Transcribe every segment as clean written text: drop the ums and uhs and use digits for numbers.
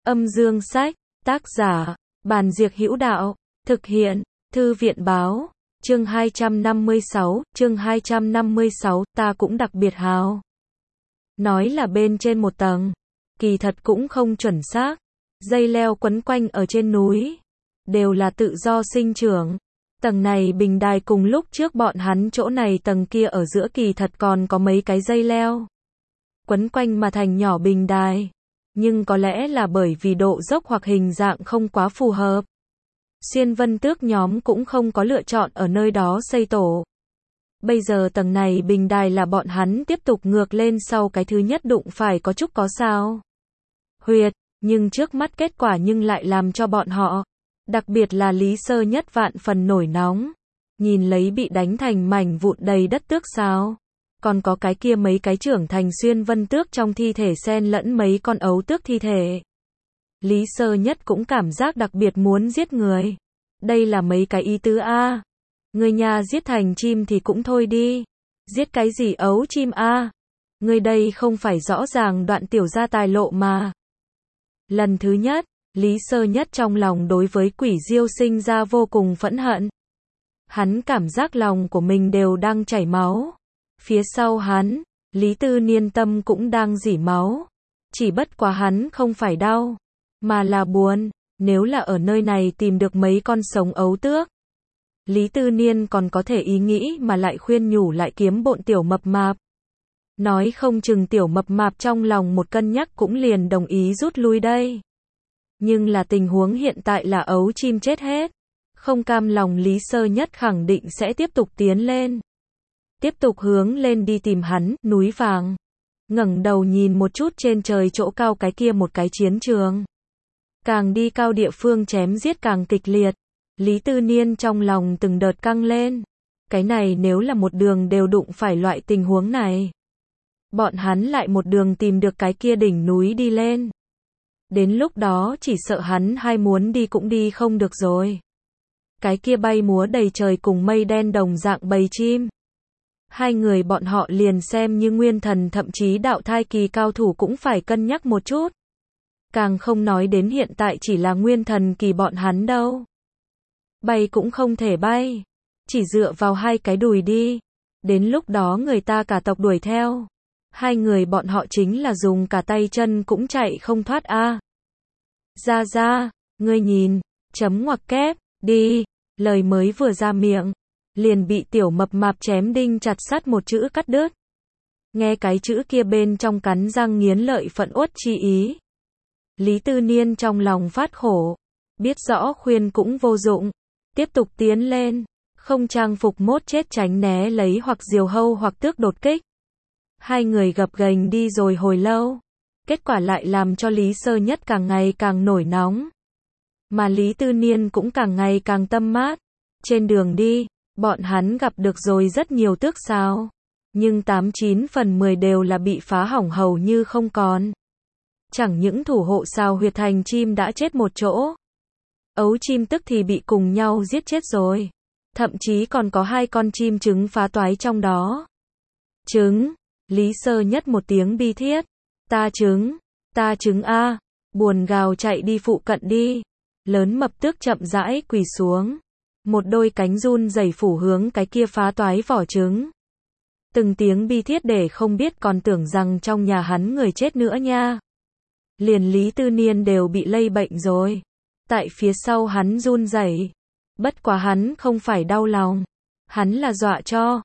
Âm dương sách, tác giả, Bàn Diệc Hữu Đạo, thực hiện, Thư viện báo, chương 256, ta cũng đặc biệt hào. Nói là bên trên một tầng, kỳ thật cũng không chuẩn xác, dây leo quấn quanh ở trên núi, đều là tự do sinh trưởng. Tầng này bình đài cùng lúc trước bọn hắn chỗ này tầng kia ở giữa kỳ thật còn có mấy cái dây leo quấn quanh mà thành nhỏ bình đài. Nhưng có lẽ là bởi vì độ dốc hoặc hình dạng không quá phù hợp. Xuyên Vân Tước nhóm cũng không có lựa chọn ở nơi đó xây tổ. Bây giờ tầng này bình đài là bọn hắn tiếp tục ngược lên sau cái thứ nhất đụng phải có chút có sao huyệt, nhưng trước mắt kết quả nhưng lại làm cho bọn họ, đặc biệt là Lý Sơ Nhất vạn phần nổi nóng. Nhìn lấy bị đánh thành mảnh vụn đầy đất tước sao. Còn có cái kia mấy cái trưởng thành Xuyên Vân Tước trong thi thể xen lẫn mấy con ấu tước thi thể. Lý Sơ Nhất cũng cảm giác đặc biệt muốn giết người. Đây là mấy cái ý tứ a. Người nhà giết thành chim thì cũng thôi đi. Giết cái gì ấu chim a? Người đây không phải rõ ràng đoạn tiểu gia tài lộ mà. Lần thứ nhất, Lý Sơ Nhất trong lòng đối với Quỷ Diêu sinh ra vô cùng phẫn hận. Hắn cảm giác lòng của mình đều đang chảy máu. Phía sau hắn, Lý Tư Niên tâm cũng đang rỉ máu. Chỉ bất quá hắn không phải đau, mà là buồn. Nếu là ở nơi này tìm được mấy con sống ấu tước, Lý Tư Niên còn có thể ý nghĩ mà lại khuyên nhủ lại kiếm bộn tiểu mập mạp. Nói không chừng tiểu mập mạp trong lòng một cân nhắc cũng liền đồng ý rút lui đây. Nhưng là tình huống hiện tại là ấu chim chết hết. Không cam lòng Lý Sơ Nhất khẳng định sẽ tiếp tục tiến lên. Tiếp tục hướng lên đi tìm hắn, núi vàng. Ngẩng đầu nhìn một chút trên trời chỗ cao cái kia một cái chiến trường. Càng đi cao địa phương chém giết càng kịch liệt. Lý Tư Niên trong lòng từng đợt căng lên. Cái này nếu là một đường đều đụng phải loại tình huống này. Bọn hắn lại một đường tìm được cái kia đỉnh núi đi lên. Đến lúc đó chỉ sợ hắn hay muốn đi cũng đi không được rồi. Cái kia bay múa đầy trời cùng mây đen đồng dạng bầy chim. Hai người bọn họ liền xem như nguyên thần thậm chí đạo thai kỳ cao thủ cũng phải cân nhắc một chút. Càng không nói đến hiện tại chỉ là nguyên thần kỳ bọn hắn đâu. Bay cũng không thể bay. Chỉ dựa vào hai cái đùi đi. Đến lúc đó người ta cả tộc đuổi theo. Hai người bọn họ chính là dùng cả tay chân cũng chạy không thoát a. Ra, ngươi nhìn, chấm ngoặc kép, đi. Lời mới vừa ra miệng, liền bị tiểu mập mạp chém đinh chặt sắt một chữ cắt đứt. Nghe cái chữ kia bên trong cắn răng nghiến lợi phẫn uất chi ý. Lý Tư Niên trong lòng phát khổ, biết rõ khuyên cũng vô dụng, tiếp tục tiến lên, không trang phục mốt chết tránh né lấy hoặc diều hâu hoặc tước đột kích. Hai người gập ghềnh đi rồi hồi lâu, kết quả lại làm cho Lý Sơ Nhất càng ngày càng nổi nóng. Mà Lý Tư Niên cũng càng ngày càng tâm mát. Trên đường đi, bọn hắn gặp được rồi rất nhiều tước sao. Nhưng 89 phần 10 đều là bị phá hỏng hầu như không còn. Chẳng những thủ hộ sao huyệt thành chim đã chết một chỗ. Ấu chim tức thì bị cùng nhau giết chết rồi. Thậm chí còn có hai con chim trứng phá toái trong đó. Trứng, Lý Sơ Nhất một tiếng bi thiết. Ta trứng a, buồn gào chạy đi phụ cận đi. Lớn mập tước chậm rãi quỳ xuống. Một đôi cánh run rẩy phủ hướng cái kia phá toái vỏ trứng. Từng tiếng bi thiết để không biết còn tưởng rằng trong nhà hắn người chết nữa nha. Liền Lý Tư Niên đều bị lây bệnh rồi. Tại phía sau hắn run rẩy. Bất quá hắn không phải đau lòng. Hắn là dọa cho.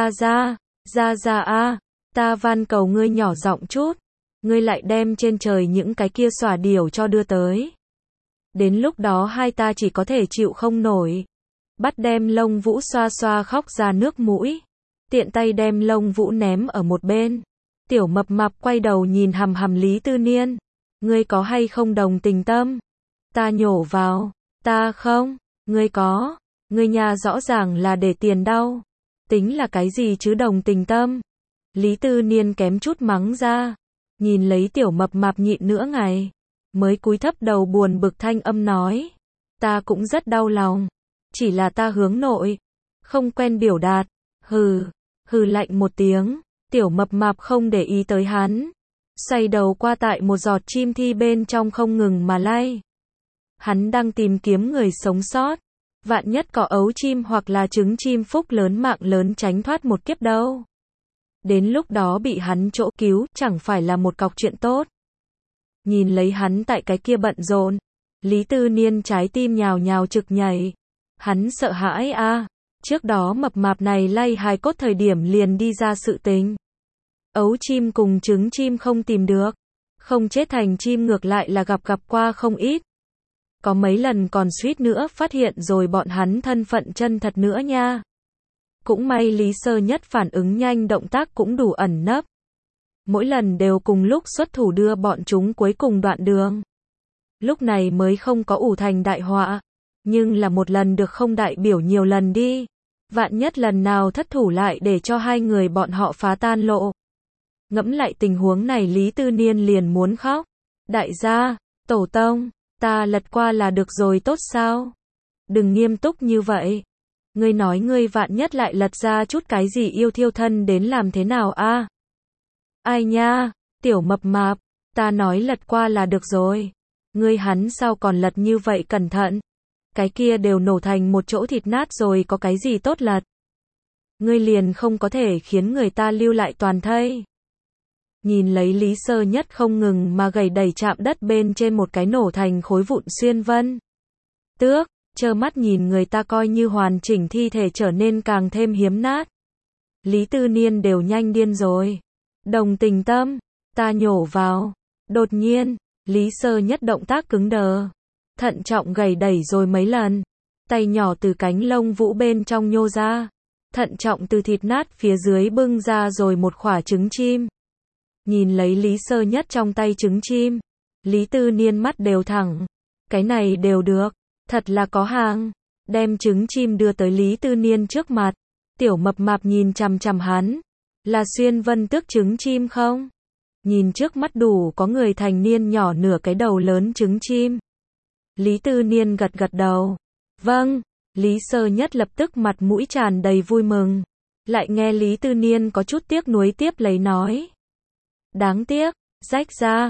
Ra a, ta van cầu ngươi nhỏ giọng chút. Ngươi lại đem trên trời những cái kia xòa điểu cho đưa tới. Đến lúc đó hai ta chỉ có thể chịu không nổi. Bắt đem Lông Vũ xoa xoa khóc ra nước mũi. Tiện tay đem Lông Vũ ném ở một bên. Tiểu mập mạp quay đầu nhìn hằm hằm Lý Tư Niên. Ngươi có hay không đồng tình tâm? Ta nhổ vào. Ta không. Ngươi có. Ngươi nhà rõ ràng là để tiền đau. Tính là cái gì chứ đồng tình tâm? Lý Tư Niên kém chút mắng ra. Nhìn lấy tiểu mập mạp nhịn nửa ngày. Mới cúi thấp đầu buồn bực thanh âm nói. Ta cũng rất đau lòng. Chỉ là ta hướng nội. Không quen biểu đạt. Hừ lạnh một tiếng. Tiểu mập mạp không để ý tới hắn. xoay đầu qua tại một giọt chim thi bên trong không ngừng mà lay. Hắn đang tìm kiếm người sống sót. Vạn nhất có ấu chim hoặc là trứng chim phúc lớn mạng lớn tránh thoát một kiếp đâu. Đến lúc đó bị hắn chỗ cứu, chẳng phải là một cọc chuyện tốt. Nhìn lấy hắn tại cái kia bận rộn, Lý Tư Niên trái tim nhào nhào trực nhảy. Hắn sợ hãi a, trước đó mập mạp này lay hài cốt thời điểm liền đi ra sự tình. Ấu chim cùng trứng chim không tìm được, không chết thành chim ngược lại là gặp qua không ít. Có mấy lần còn suýt nữa phát hiện rồi bọn hắn thân phận chân thật nữa nha. Cũng may Lý Sơ Nhất phản ứng nhanh, động tác cũng đủ ẩn nấp. Mỗi lần đều cùng lúc xuất thủ đưa bọn chúng cuối cùng đoạn đường. Lúc này mới không có ủ thành đại họa. Nhưng là một lần được không đại biểu nhiều lần đi. Vạn nhất lần nào thất thủ lại để cho hai người bọn họ phá tan lộ. Ngẫm lại tình huống này Lý Tư Niên liền muốn khóc. Đại gia, tổ tông, ta lật qua là được rồi tốt sao? Đừng nghiêm túc như vậy. Ngươi nói ngươi vạn nhất lại lật ra chút cái gì yêu thiêu thân đến làm thế nào a? Ai nha, tiểu mập mạp, ta nói lật qua là được rồi. Ngươi hắn sao còn lật như vậy cẩn thận? Cái kia đều nổ thành một chỗ thịt nát rồi có cái gì tốt lật? Ngươi liền không có thể khiến người ta lưu lại toàn thây. Nhìn lấy Lý Sơ Nhất không ngừng mà gầy đẩy chạm đất bên trên một cái nổ thành khối vụn xuyên vân. Tước, trơ mắt nhìn người ta coi như hoàn chỉnh thi thể trở nên càng thêm hiếm nát. Lý Tư Niên đều nhanh điên rồi. Đồng tình tâm, ta nhổ vào. Đột nhiên, Lý Sơ Nhất động tác cứng đờ. Thận trọng gầy đẩy rồi mấy lần. Tay nhỏ từ cánh lông vũ bên trong nhô ra. Thận trọng từ thịt nát phía dưới bưng ra rồi một quả trứng chim. Nhìn lấy Lý Sơ Nhất trong tay trứng chim. Lý Tư Niên mắt đều thẳng. Cái này đều được. Thật là có hàng. Đem trứng chim đưa tới Lý Tư Niên trước mặt. Tiểu mập mạp nhìn chằm chằm hắn. Là xuyên vân tước trứng chim không? Nhìn trước mắt đủ có người thành niên nhỏ nửa cái đầu lớn trứng chim. Lý Tư Niên gật gật đầu. Vâng. Lý Sơ Nhất lập tức mặt mũi tràn đầy vui mừng. Lại nghe Lý Tư Niên có chút tiếc nuối tiếp lấy nói. Đáng tiếc, rách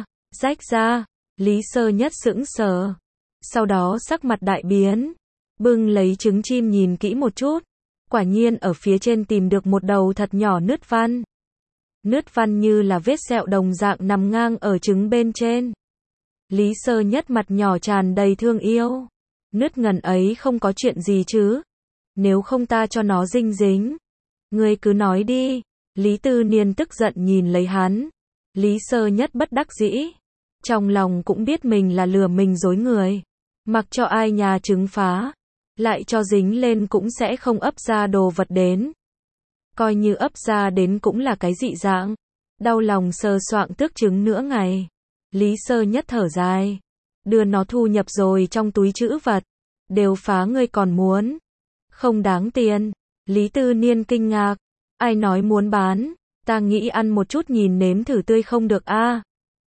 ra. Lý Sơ Nhất sững sờ. Sau đó sắc mặt đại biến. Bưng lấy trứng chim nhìn kỹ một chút. Quả nhiên ở phía trên tìm được một đầu thật nhỏ nứt văn. Nứt văn như là vết sẹo đồng dạng nằm ngang ở trứng bên trên. Lý Sơ Nhất mặt nhỏ tràn đầy thương yêu. Nứt ngần ấy không có chuyện gì chứ. Nếu không ta cho nó dinh dính. Ngươi cứ nói đi. Lý Tư Niên tức giận nhìn lấy hắn. Lý Sơ Nhất bất đắc dĩ. Trong lòng cũng biết mình là lừa mình dối người. Mặc cho ai nhà trứng phá. Lại cho dính lên cũng sẽ không ấp ra đồ vật đến. Coi như ấp ra đến cũng là cái dị dạng. Đau lòng sờ soạng tước trứng nữa ngày. Lý Sơ Nhất thở dài. Đưa nó thu nhập rồi trong túi trữ vật. Đều phá ngươi còn muốn. Không đáng tiền. Lý Tư Niên kinh ngạc. Ai nói muốn bán. Ta nghĩ ăn một chút nhìn nếm thử tươi không được a.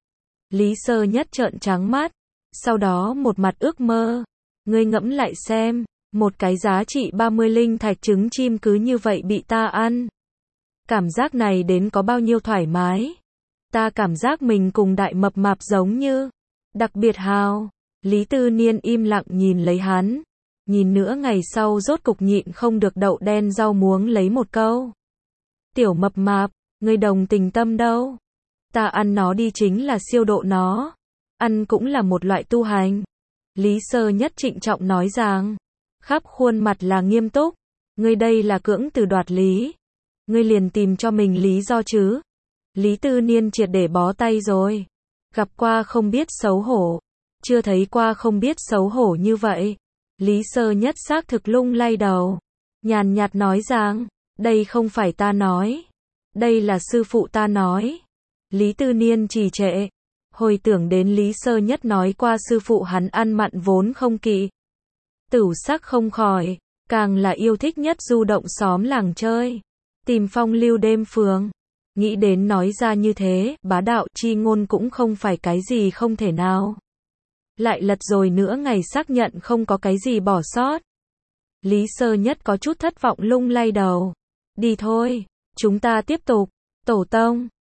Lý Sơ Nhất trợn trắng mắt. Sau đó một mặt ước mơ. Ngươi ngẫm lại xem. Một cái giá trị 30 linh thạch trứng chim cứ như vậy bị ta ăn. Cảm giác này đến có bao nhiêu thoải mái. Ta cảm giác mình cùng đại mập mạp giống như. Đặc biệt hào. Lý Tư Niên im lặng nhìn lấy hắn. Nhìn nữa ngày sau rốt cục nhịn không được đậu đen rau muống lấy một câu. Tiểu mập mạp, ngươi đồng tình tâm đâu? Ta ăn nó đi chính là siêu độ nó. Ăn cũng là một loại tu hành. Lý Sơ Nhất trịnh trọng nói rằng. Khắp khuôn mặt là nghiêm túc. Ngươi đây là cưỡng từ đoạt lý. Ngươi liền tìm cho mình lý do chứ. Lý Tư Niên triệt để bó tay rồi. Gặp qua không biết xấu hổ. Chưa thấy qua không biết xấu hổ như vậy. Lý Sơ Nhất xác thực lung lay đầu. Nhàn nhạt nói rằng. Đây không phải ta nói. Đây là sư phụ ta nói. Lý Tư Niên trì trệ. Hồi tưởng đến Lý Sơ Nhất nói qua sư phụ hắn ăn mặn vốn không kỵ. Tửu sắc không khỏi. Càng là yêu thích nhất du động xóm làng chơi. Tìm phong lưu đêm phường. Nghĩ đến nói ra như thế, bá đạo chi ngôn cũng không phải cái gì không thể nào. Lại lật rồi nữa ngày xác nhận không có cái gì bỏ sót. Lý Sơ Nhất có chút thất vọng lung lay đầu. Đi thôi, chúng ta tiếp tục. Tổ tông,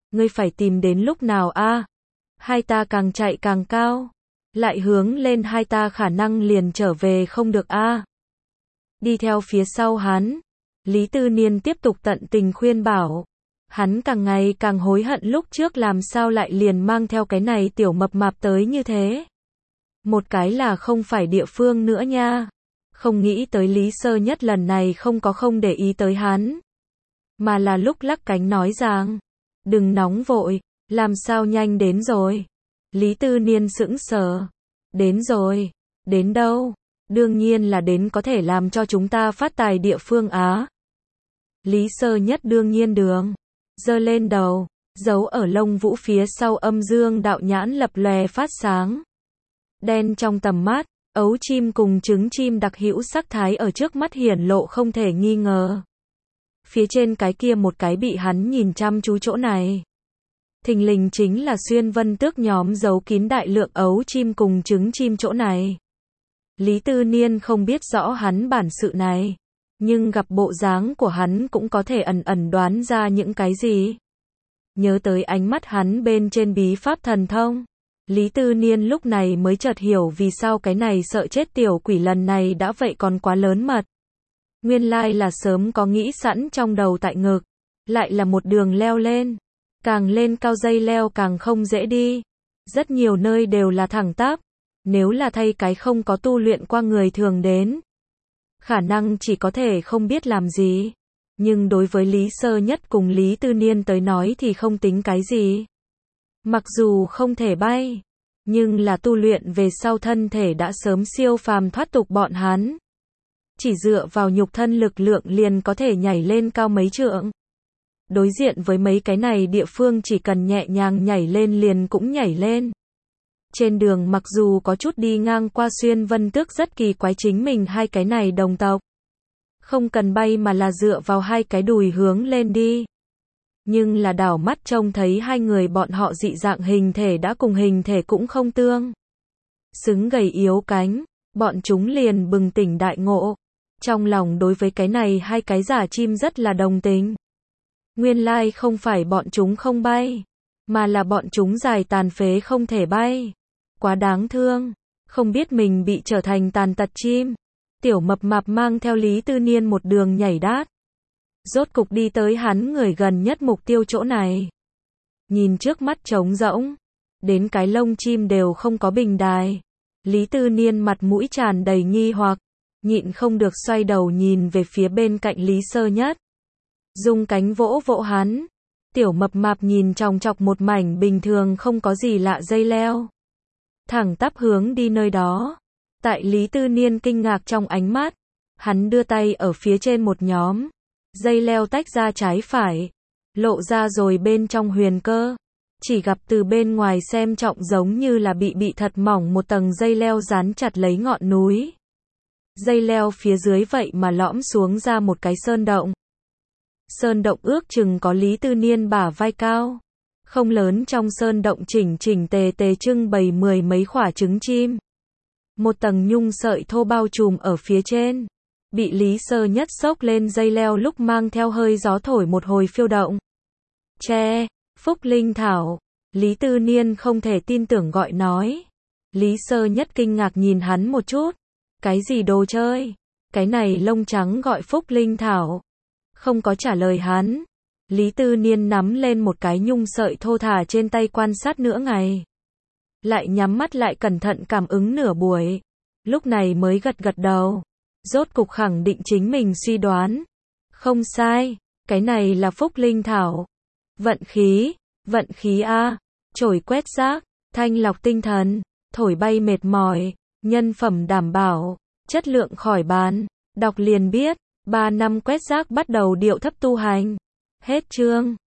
Ngươi phải tìm đến lúc nào a? Hai ta càng chạy càng cao. Lại hướng lên hai ta khả năng liền trở về không được a. Đi theo phía sau hắn. Lý Tư Niên tiếp tục tận tình khuyên bảo. Hắn càng ngày càng hối hận lúc trước làm sao lại liền mang theo cái này tiểu mập mạp tới như thế. Một cái là không phải địa phương nữa nha. Không nghĩ tới Lý Sơ Nhất lần này không để ý tới hắn. Mà là lúc lắc cánh nói rằng, đừng nóng vội, làm sao nhanh đến rồi. Lý Tư Niên sững sờ. Đến rồi, đến đâu? Đương nhiên là đến có thể làm cho chúng ta phát tài địa phương á. Lý Sơ Nhất đương nhiên đường, giơ lên đầu, giấu ở lông vũ phía sau âm dương đạo nhãn lập lòe phát sáng. Đen trong tầm mắt, ấu chim cùng trứng chim đặc hữu sắc thái ở trước mắt hiển lộ không thể nghi ngờ. Phía trên cái kia một cái bị hắn nhìn chăm chú chỗ này. Thình lình chính là Xuyên Vân Tước nhóm giấu kín đại lượng ấu chim cùng trứng chim chỗ này. Lý Tư Niên không biết rõ hắn bản sự này, nhưng gặp bộ dáng của hắn cũng có thể ẩn ẩn đoán ra những cái gì. Nhớ tới ánh mắt hắn bên trên bí pháp thần thông, Lý Tư Niên lúc này mới chợt hiểu vì sao cái này sợ chết tiểu quỷ lần này đã vậy còn quá lớn mật. Nguyên lai là sớm có nghĩ sẵn trong đầu tại ngực, lại là một đường leo lên. Càng lên cao dây leo càng không dễ đi. Rất nhiều nơi đều là thẳng tắp. Nếu là thay cái không có tu luyện qua người thường đến, khả năng chỉ có thể không biết làm gì. Nhưng đối với Lý Sơ Nhất cùng Lý Tư Niên tới nói thì không tính cái gì. Mặc dù không thể bay, nhưng là tu luyện về sau thân thể đã sớm siêu phàm thoát tục bọn hắn. Chỉ dựa vào nhục thân lực lượng liền có thể nhảy lên cao mấy trượng. Đối diện với mấy cái này địa phương chỉ cần nhẹ nhàng nhảy lên liền cũng nhảy lên. Trên đường mặc dù có chút đi ngang qua Xuyên Vân Tước rất kỳ quái chính mình hai cái này đồng tộc. Không cần bay mà là dựa vào hai cái đùi hướng lên đi. Nhưng là đảo mắt trông thấy hai người bọn họ dị dạng hình thể đã cùng hình thể cũng không tương xứng gầy yếu cánh, bọn chúng liền bừng tỉnh đại ngộ. Trong lòng đối với cái này hai cái giả chim rất là đồng tình. Nguyên lai không phải bọn chúng không bay, mà là bọn chúng dài tàn phế không thể bay. Quá đáng thương, không biết mình bị trở thành tàn tật chim. Tiểu mập mạp mang theo Lý Tư Niên một đường nhảy đát. Rốt cục đi tới hắn người gần nhất mục tiêu chỗ này. Nhìn trước mắt trống rỗng, đến cái lông chim đều không có bình đài. Lý Tư Niên mặt mũi tràn đầy nghi hoặc, nhịn không được xoay đầu nhìn về phía bên cạnh Lý Sơ Nhất. Dùng cánh vỗ vỗ hắn. Tiểu mập mạp nhìn chòng chọc một mảnh bình thường không có gì lạ dây leo. Thẳng tắp hướng đi nơi đó. Tại Lý Tư Niên kinh ngạc trong ánh mắt, hắn đưa tay ở phía trên một nhóm. Dây leo tách ra trái phải. Lộ ra rồi bên trong huyền cơ. Chỉ gặp từ bên ngoài xem trọng giống như là bị thật mỏng một tầng dây leo dán chặt lấy ngọn núi. Dây leo phía dưới vậy mà lõm xuống ra một cái sơn động. Sơn động ước chừng có Lý Tư Niên bả vai cao. Không lớn trong sơn động chỉnh tề trưng bày mười mấy quả trứng chim. Một tầng nhung sợi thô bao trùm ở phía trên. Bị Lý Sơ Nhất xốc lên dây leo lúc mang theo hơi gió thổi một hồi phiêu động. Tre, Phúc Linh Thảo. Lý Tư Niên không thể tin tưởng gọi nói. Lý Sơ Nhất kinh ngạc nhìn hắn một chút. Cái gì đồ chơi? Cái này lông trắng gọi Phúc Linh Thảo. Không có trả lời hắn. Lý Tư Niên nắm lên một cái nhung sợi thô thả trên tay quan sát nửa ngày. Lại nhắm mắt lại cẩn thận cảm ứng nửa buổi. Lúc này mới gật đầu. Rốt cục khẳng định chính mình suy đoán. Không sai, cái này là Phúc Linh Thảo. Vận khí a, trổi quét rác, thanh lọc tinh thần, thổi bay mệt mỏi, nhân phẩm đảm bảo, chất lượng khỏi bàn. Đọc liền biết, 3 năm quét rác bắt đầu điệu thấp tu hành. Hết chương.